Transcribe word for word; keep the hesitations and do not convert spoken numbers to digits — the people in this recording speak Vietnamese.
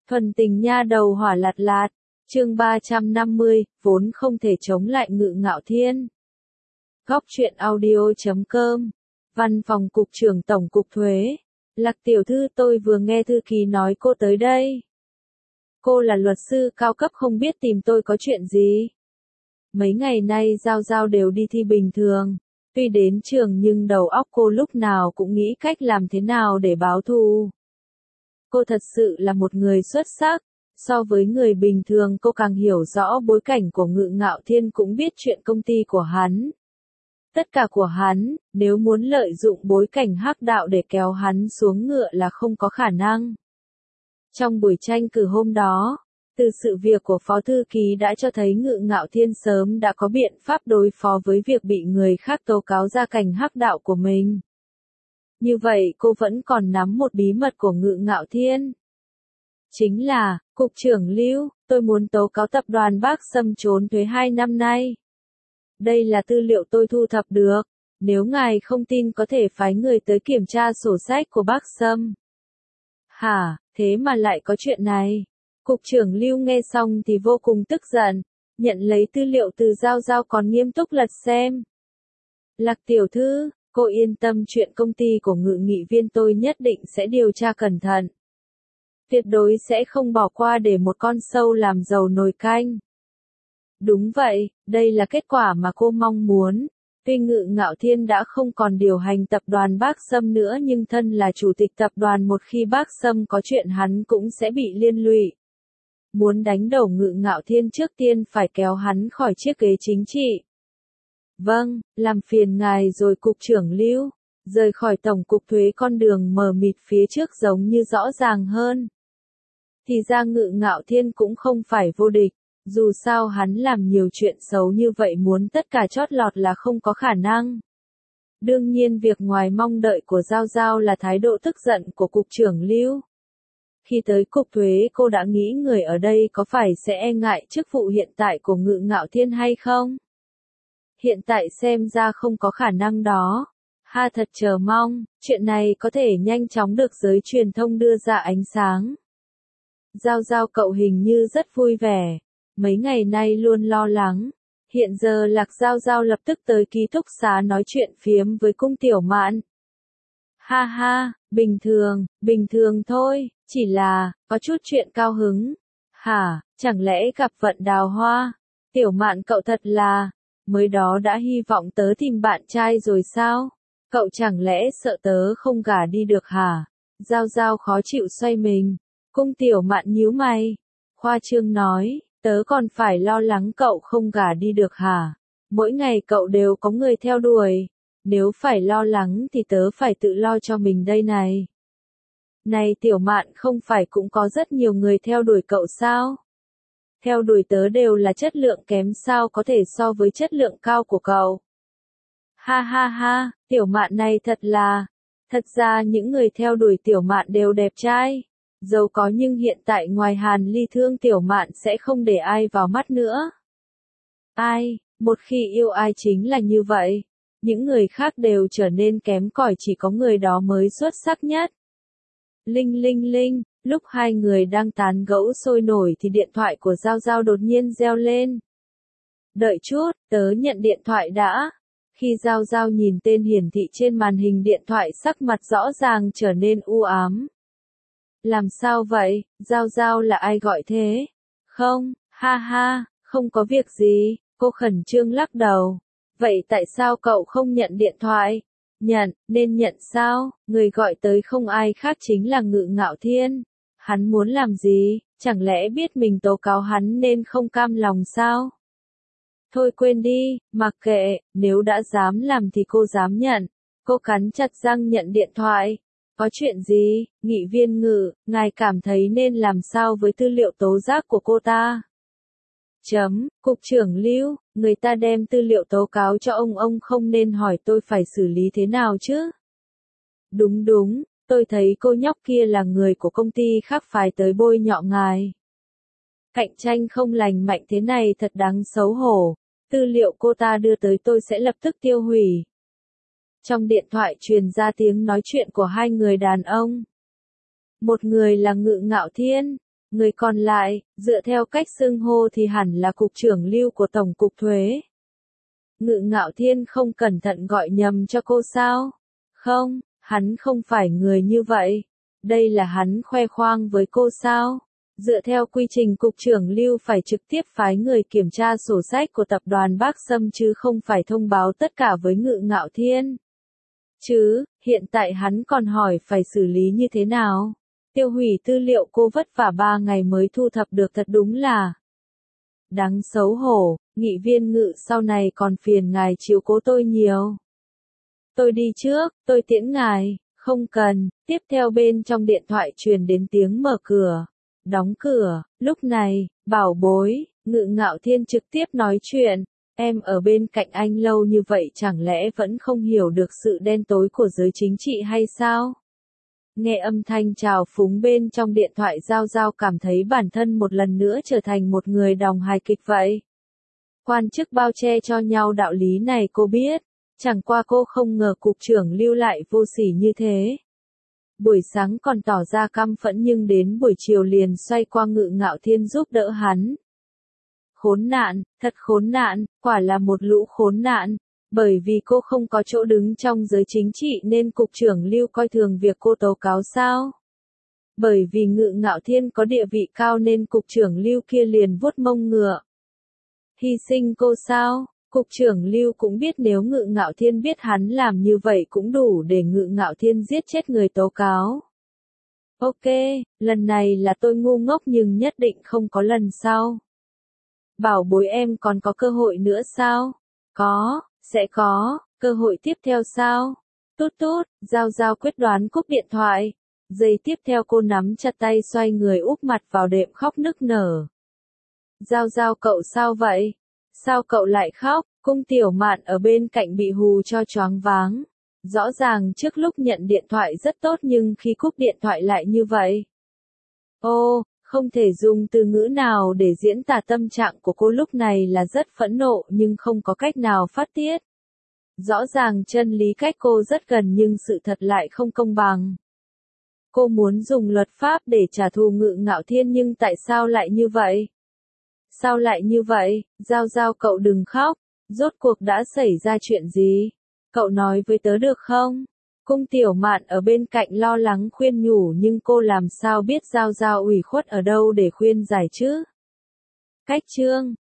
Thuần tình nha đầu hỏa lạt lạt, chương ba trăm năm mươi, vốn không thể chống lại Ngự Ngạo Thiên. Góc truyện audio chấm com, Văn phòng Cục trưởng Tổng cục Thuế. Lạc tiểu thư, tôi vừa nghe thư ký nói cô tới đây. Cô là luật sư cao cấp, không biết tìm tôi có chuyện gì. Mấy ngày nay Giao Giao đều đi thi bình thường. Tuy đến trường nhưng đầu óc cô lúc nào cũng nghĩ cách làm thế nào để báo thù. Cô thật sự là một người xuất sắc. So với người bình thường, cô càng hiểu rõ bối cảnh của Ngự Ngạo Thiên, cũng biết chuyện công ty của hắn. Tất cả của hắn, nếu muốn lợi dụng bối cảnh hắc đạo để kéo hắn xuống ngựa là không có khả năng. Trong buổi tranh cử hôm đó, từ sự việc của Phó Thư Ký đã cho thấy Ngự Ngạo Thiên sớm đã có biện pháp đối phó với việc bị người khác tố cáo ra cảnh hắc đạo của mình. Như vậy cô vẫn còn nắm một bí mật của Ngự Ngạo Thiên. Chính là, Cục trưởng Lưu, tôi muốn tố cáo tập đoàn Bác Sâm trốn thuế hai năm nay. Đây là tư liệu tôi thu thập được, nếu ngài không tin có thể phái người tới kiểm tra sổ sách của Bác Sâm. Hả, thế mà lại có chuyện này? Cục trưởng Lưu nghe xong thì vô cùng tức giận, nhận lấy tư liệu từ Giao Giao còn nghiêm túc lật xem. Lạc tiểu thư, cô yên tâm, chuyện công ty của Ngự nghị viên tôi nhất định sẽ điều tra cẩn thận. Tuyệt đối sẽ không bỏ qua để một con sâu làm dầu nồi canh. Đúng vậy, đây là kết quả mà cô mong muốn. Tuy Ngự Ngạo Thiên đã không còn điều hành tập đoàn Bác Sâm nữa, nhưng thân là chủ tịch tập đoàn, một khi Bác Sâm có chuyện hắn cũng sẽ bị liên lụy. Muốn đánh đổ Ngự Ngạo Thiên, trước tiên phải kéo hắn khỏi chiếc ghế chính trị. Vâng, làm phiền ngài rồi Cục trưởng Lưu. Rời khỏi Tổng cục Thuế, con đường mờ mịt phía trước giống như rõ ràng hơn. Thì ra Ngự Ngạo Thiên cũng không phải vô địch, dù sao hắn làm nhiều chuyện xấu như vậy, muốn tất cả chót lọt là không có khả năng. Đương nhiên việc ngoài mong đợi của Giao Giao là thái độ tức giận của Cục trưởng Lưu. Khi tới Cục Thuế, cô đã nghĩ người ở đây có phải sẽ e ngại chức vụ hiện tại của Ngự Ngạo Thiên hay không? Hiện tại xem ra không có khả năng đó. Ha, thật chờ mong, chuyện này có thể nhanh chóng được giới truyền thông đưa ra ánh sáng. Giao Giao cậu hình như rất vui vẻ, mấy ngày nay luôn lo lắng. Hiện giờ Lạc Giao Giao lập tức tới ký túc xá nói chuyện phiếm với Cung Tiểu Mạn. Ha ha, bình thường, bình thường thôi, chỉ là, có chút chuyện cao hứng. Hả, chẳng lẽ gặp vận đào hoa? Tiểu Mạn cậu thật là, mới đó đã hy vọng tớ tìm bạn trai rồi sao? Cậu chẳng lẽ sợ tớ không gả đi được hả? Giao Giao khó chịu xoay mình. Cung Tiểu Mạn nhíu mày, khoa trương nói, tớ còn phải lo lắng cậu không gả đi được hả? Mỗi ngày cậu đều có người theo đuổi, nếu phải lo lắng thì tớ phải tự lo cho mình đây này. Này Tiểu Mạn, không phải cũng có rất nhiều người theo đuổi cậu sao? Theo đuổi tớ đều là chất lượng kém, sao có thể so với chất lượng cao của cậu? Ha ha ha, Tiểu Mạn này thật là, thật ra những người theo đuổi Tiểu Mạn đều đẹp trai, giàu có, nhưng hiện tại ngoài Hàn Ly Thương, Tiểu Mạn sẽ không để ai vào mắt nữa. Ai, một khi yêu ai chính là như vậy, những người khác đều trở nên kém cỏi, chỉ có người đó mới xuất sắc nhất. Linh linh linh, lúc hai người đang tán gẫu sôi nổi thì điện thoại của Giao Giao đột nhiên reo lên. Đợi chút, tớ nhận điện thoại đã. Khi Giao Giao nhìn tên hiển thị trên màn hình điện thoại, sắc mặt rõ ràng trở nên u ám. Làm sao vậy, Giao Giao, là ai gọi thế? Không, ha ha, không có việc gì, cô khẩn trương lắc đầu. Vậy tại sao cậu không nhận điện thoại? Nhận, nên nhận sao? Người gọi tới không ai khác chính là Ngự Ngạo Thiên. Hắn muốn làm gì? Chẳng lẽ biết mình tố cáo hắn nên không cam lòng sao? Thôi quên đi, mặc kệ, nếu đã dám làm thì cô dám nhận. Cô cắn chặt răng nhận điện thoại. Có chuyện gì, nghị viên Ngự, ngài cảm thấy nên làm sao với tư liệu tố giác của cô ta? Chấm, Cục trưởng Lưu, người ta đem tư liệu tố cáo cho ông, ông không nên hỏi tôi phải xử lý thế nào chứ? Đúng đúng, tôi thấy cô nhóc kia là người của công ty khác phái tới bôi nhọ ngài. Cạnh tranh không lành mạnh thế này thật đáng xấu hổ, tư liệu cô ta đưa tới tôi sẽ lập tức tiêu hủy. Trong điện thoại truyền ra tiếng nói chuyện của hai người đàn ông. Một người là Ngự Ngạo Thiên, Người còn lại, dựa theo cách xưng hô thì hẳn là cục trưởng Lưu của Tổng cục Thuế. Ngự Ngạo Thiên không cẩn thận gọi nhầm cho cô sao? Không, hắn không phải người như vậy. Đây là hắn khoe khoang với cô sao? Dựa theo quy trình cục trưởng Lưu phải trực tiếp phái người kiểm tra sổ sách của tập đoàn Bắc Sâm chứ không phải thông báo tất cả với Ngự Ngạo Thiên. Chứ, hiện tại hắn còn hỏi phải xử lý như thế nào? Tiêu hủy tư liệu cô vất vả ba ngày mới thu thập được thật đúng là đáng xấu hổ. Nghị viên Ngự sau này còn phiền ngài chiếu cố tôi nhiều. Tôi đi trước, tôi tiễn ngài. Không cần. Tiếp theo bên trong điện thoại truyền đến tiếng mở cửa. Đóng cửa. Lúc này, bảo bối, Ngự Ngạo Thiên trực tiếp nói chuyện. Em ở bên cạnh anh lâu như vậy chẳng lẽ vẫn không hiểu được sự đen tối của giới chính trị hay sao? Nghe âm thanh trào phúng bên trong điện thoại Giao Giao cảm thấy bản thân một lần nữa trở thành một người đóng hài kịch vậy. Quan chức bao che cho nhau đạo lý này cô biết, chẳng qua cô không ngờ cục trưởng Lưu lại vô sỉ như thế. Buổi sáng còn tỏ ra căm phẫn nhưng đến buổi chiều liền xoay qua Ngự Ngạo Thiên giúp đỡ hắn. Khốn nạn, thật khốn nạn, quả là một lũ khốn nạn. Bởi vì cô không có chỗ đứng trong giới chính trị nên cục trưởng Lưu coi thường việc cô tố cáo sao? Bởi vì Ngự Ngạo Thiên có địa vị cao nên cục trưởng Lưu kia liền vuốt mông ngựa. Hy sinh cô sao? Cục trưởng Lưu cũng biết nếu Ngự Ngạo Thiên biết hắn làm như vậy cũng đủ để Ngự Ngạo Thiên giết chết người tố cáo. Ok, lần này là tôi ngu ngốc nhưng nhất định không có lần sau. Bảo bối em còn có cơ hội nữa sao? Có, sẽ có, cơ hội tiếp theo sao? Tút tút, Giao Giao quyết đoán cúp điện thoại. Giây tiếp theo cô nắm chặt tay xoay người úp mặt vào đệm khóc nức nở. Giao Giao cậu sao vậy? Sao cậu lại khóc? Cung Tiểu Mạn ở bên cạnh bị hù cho choáng váng. Rõ ràng trước lúc nhận điện thoại rất tốt nhưng khi cúp điện thoại lại như vậy. Ô, không thể dùng từ ngữ nào để diễn tả tâm trạng của cô lúc này là rất phẫn nộ nhưng không có cách nào phát tiết. Rõ ràng chân lý cách cô rất gần nhưng sự thật lại không công bằng. Cô muốn dùng luật pháp để trả thù Ngự Ngạo Thiên nhưng tại sao lại như vậy? Sao lại như vậy? Giao Giao cậu đừng khóc. Rốt cuộc đã xảy ra chuyện gì? Cậu nói với tớ được không? Cung Tiểu Mạn ở bên cạnh lo lắng khuyên nhủ nhưng cô làm sao biết Giao Giao ủy khuất ở đâu để khuyên giải chứ? Cách chương